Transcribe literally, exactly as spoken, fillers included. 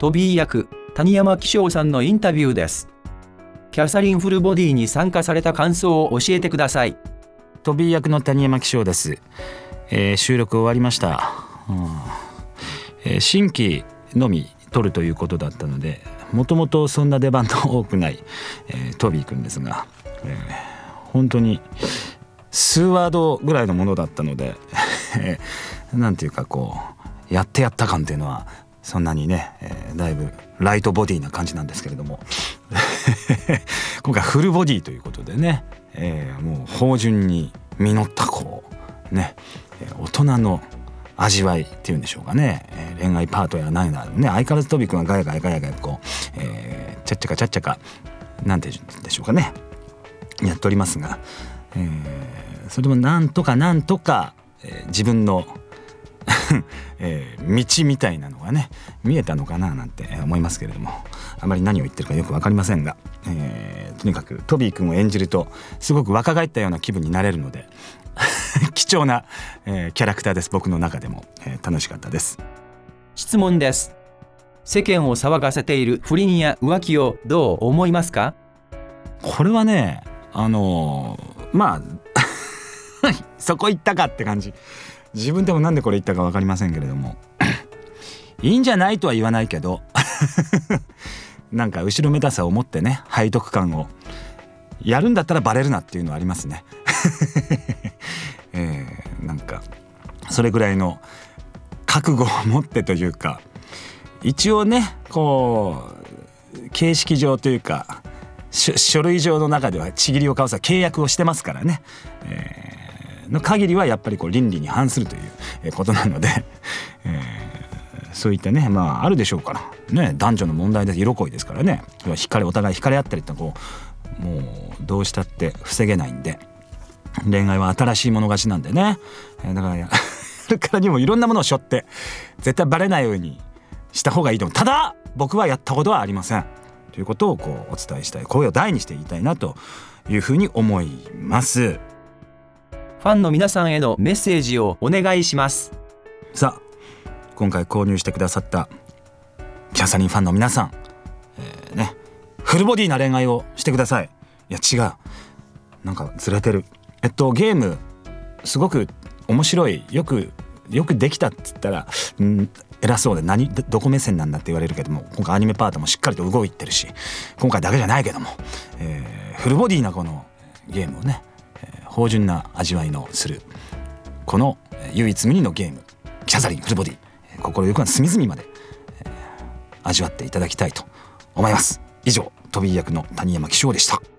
トビー役谷山紀章さんのインタビューです。キャサリンフルボディに参加された感想を教えてください。 トビー役の谷山紀章です、えー、収録終わりました、うんえー、新規のみ撮るということだったので、もともとそんな出番の多くない、えー、トビーくんですが、えー、本当に数ワードぐらいのものだったのでなんていうかこうやってやった感っていうのはそんなにね、えー、だいぶライトボディな感じなんですけれども今回フルボディということでね、えー、もう芳醇に実ったこうね大人の味わいっていうんでしょうかね、えー、恋愛パートや何だね、相変わらずトビ君はガヤガヤガヤガヤこう、えー、ちゃっちゃかちゃっちゃかなんて言うんでしょうかね、やっておりますが、えー、それでもなんとかなんとか、えー、自分のえー、道みたいなのがね見えたのかななんて思いますけれども、あまり何を言ってるかよく分かりませんが、えー、とにかくトビー君を演じるとすごく若返ったような気分になれるので貴重な、えー、キャラクターです。僕の中でも、えー、楽しかったです。 質問です。世間を騒がせている不倫や浮気をどう思いますか？ これはねあのー、まあそこ行ったかって感じ。自分でもなんでこれ言ったか分かりませんけれどもいいんじゃないとは言わないけどなんか後ろめたさを持ってね背徳感をやるんだったらバレるなっていうのはありますね、えー、なんかそれぐらいの覚悟を持ってというか、一応ねこう形式上というか書類上の中ではちぎりを交わす契約をしてますからね、えーの限りはやっぱりこう倫理に反するということなので、えー、そういったねまああるでしょうからね、男女の問題で色恋ですからね、惹かれお互い惹かれ合ったりってこうもうどうしたって防げないんで、恋愛は新しい者勝ちなんでね、えー、だからやるからにもいろんなものを背負って絶対バレないようにした方がいいと思う。ただ僕はやったことはありませんということをこうお伝えしたい、声を大にして言いたいなというふうに思います。 ファンの皆さんへのメッセージをお願いします。 さあ今回購入してくださったキャサリンファンの皆さん、えー、ねフルボディな恋愛をしてください。いや違う、なんかずれてる。えっとゲームすごく面白い、よくよくできたっつったら、うん、偉そうで何どこ目線なんだって言われるけども、今回アニメパートもしっかりと動いてるし、今回だけじゃないけども、えー、フルボディなこのゲームをね芳醇な味わいのするこの唯一無二のゲームキャサリンフルボディ、心ゆくは隅々まで、えー、味わっていただきたいと思います。以上トビー役の谷山紀章でした。